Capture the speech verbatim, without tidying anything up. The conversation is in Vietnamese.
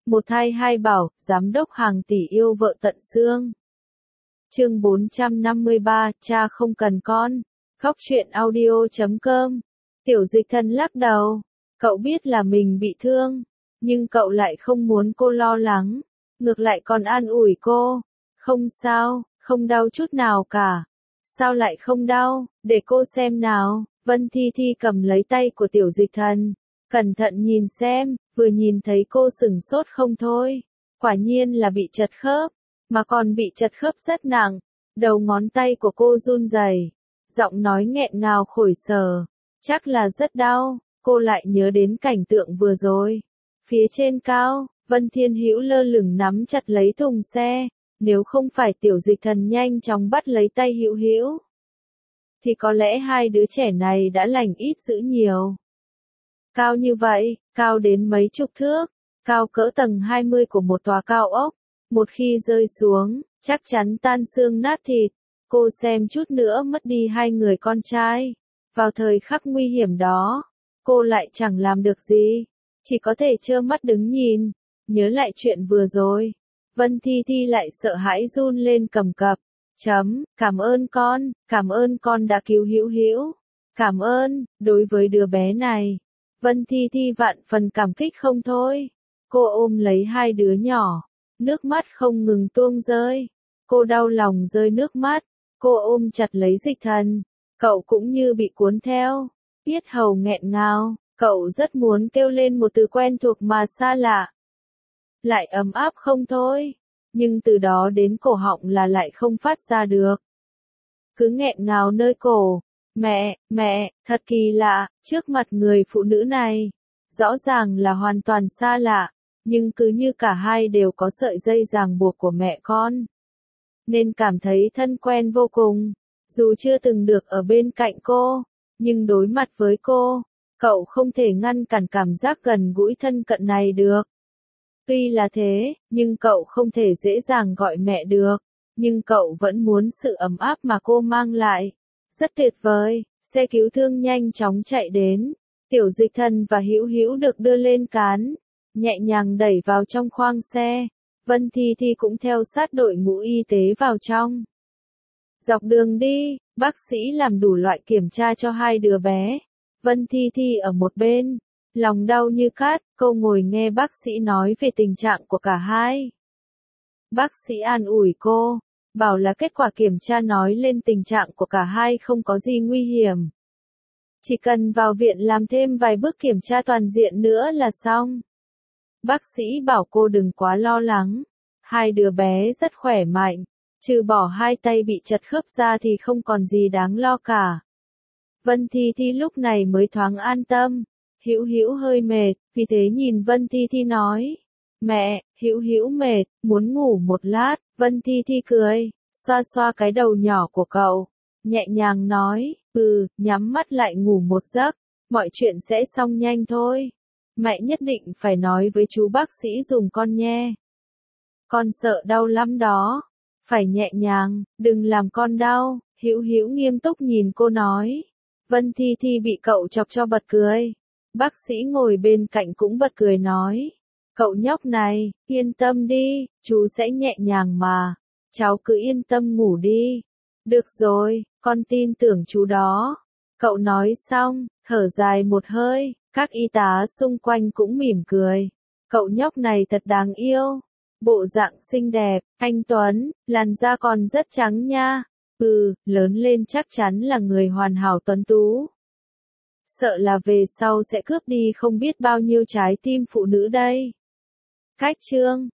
Một thai hai bảo, giám đốc hàng tỷ yêu vợ tận xương. Chương bốn trăm năm mươi ba, cha không cần con. Góc truyện audio chấm com. Tiểu Dịch Thần lắc đầu. Cậu biết là mình bị thương, nhưng cậu lại không muốn cô lo lắng. Ngược lại còn an ủi cô. Không sao, không đau chút nào cả. Sao lại không đau, để cô xem nào. Vân Thi Thi cầm lấy tay của Tiểu Dịch Thần. Cẩn thận nhìn xem, vừa nhìn thấy cô sửng sốt không thôi. Quả nhiên là bị trật khớp, mà còn bị trật khớp rất nặng. Đầu ngón tay của cô run rẩy, giọng nói nghẹn ngào khổ sở. Chắc là rất đau, cô lại nhớ đến cảnh tượng vừa rồi. Phía trên cao, Vân Thiên Hữu lơ lửng nắm chặt lấy thùng xe. Nếu không phải Tiểu Dịch Thần nhanh chóng bắt lấy tay Hữu Hữu, thì có lẽ hai đứa trẻ này đã lành ít dữ nhiều. Cao như vậy, cao đến mấy chục thước, cao cỡ tầng hai mươi của một tòa cao ốc. Một khi rơi xuống, chắc chắn tan xương nát thịt. Cô xem chút nữa mất đi hai người con trai. Vào thời khắc nguy hiểm đó, cô lại chẳng làm được gì, chỉ có thể trơ mắt đứng nhìn. Nhớ lại chuyện vừa rồi, Vân Thi Thi lại sợ hãi run lên cầm cập. Chấm, cảm ơn con, cảm ơn con đã cứu Hữu Hữu. Cảm ơn, đối với đứa bé này, Vân Thi Thi vạn phần cảm kích không thôi. Cô ôm lấy hai đứa nhỏ, nước mắt không ngừng tuôn rơi. Cô đau lòng rơi nước mắt, cô ôm chặt lấy Dịch Thần. Cậu cũng như bị cuốn theo, yết hầu nghẹn ngào, cậu rất muốn kêu lên một từ quen thuộc mà xa lạ. Lại ấm áp không thôi, nhưng từ đó đến cổ họng là lại không phát ra được. Cứ nghẹn ngào nơi cổ. Mẹ, mẹ, thật kỳ lạ, trước mặt người phụ nữ này, rõ ràng là hoàn toàn xa lạ, nhưng cứ như cả hai đều có sợi dây ràng buộc của mẹ con, nên cảm thấy thân quen vô cùng. Dù chưa từng được ở bên cạnh cô, nhưng đối mặt với cô, cậu không thể ngăn cản cảm giác gần gũi thân cận này được. Tuy là thế, nhưng cậu không thể dễ dàng gọi mẹ được, nhưng cậu vẫn muốn sự ấm áp mà cô mang lại. Rất tuyệt vời, xe cứu thương nhanh chóng chạy đến. Tiểu Dịch Thần và Hữu Hữu được đưa lên cán, nhẹ nhàng đẩy vào trong khoang xe. Vân Thi Thi cũng theo sát đội ngũ y tế vào trong. Dọc đường đi, bác sĩ làm đủ loại kiểm tra cho hai đứa bé. Vân Thi Thi ở một bên, lòng đau như cát, cô ngồi nghe bác sĩ nói về tình trạng của cả hai. Bác sĩ an ủi cô, bảo là kết quả kiểm tra nói lên tình trạng của cả hai không có gì nguy hiểm. Chỉ cần vào viện làm thêm vài bước kiểm tra toàn diện nữa là xong. Bác sĩ bảo cô đừng quá lo lắng. Hai đứa bé rất khỏe mạnh, trừ bỏ hai tay bị chật khớp ra thì không còn gì đáng lo cả. Vân Thi Thi lúc này mới thoáng an tâm. Hữu Hữu hơi mệt, vì thế nhìn Vân Thi Thi nói. Mẹ, Hữu Hữu mệt, muốn ngủ một lát. Vân Thi Thi cười, xoa xoa cái đầu nhỏ của cậu, nhẹ nhàng nói, ừ, nhắm mắt lại ngủ một giấc, mọi chuyện sẽ xong nhanh thôi. Mẹ nhất định phải nói với chú bác sĩ giùm con nha. Con sợ đau lắm đó, phải nhẹ nhàng, đừng làm con đau. Hữu Hữu nghiêm túc nhìn cô nói. Vân Thi Thi bị cậu chọc cho bật cười. Bác sĩ ngồi bên cạnh cũng bật cười nói. Cậu nhóc này, yên tâm đi, chú sẽ nhẹ nhàng mà. Cháu cứ yên tâm ngủ đi. Được rồi, con tin tưởng chú đó. Cậu nói xong, thở dài một hơi, các y tá xung quanh cũng mỉm cười. Cậu nhóc này thật đáng yêu. Bộ dạng xinh đẹp, anh Tuấn, làn da còn rất trắng nha. Ừ, lớn lên chắc chắn là người hoàn hảo tuấn tú. Sợ là về sau sẽ cướp đi không biết bao nhiêu trái tim phụ nữ đây. Cách chương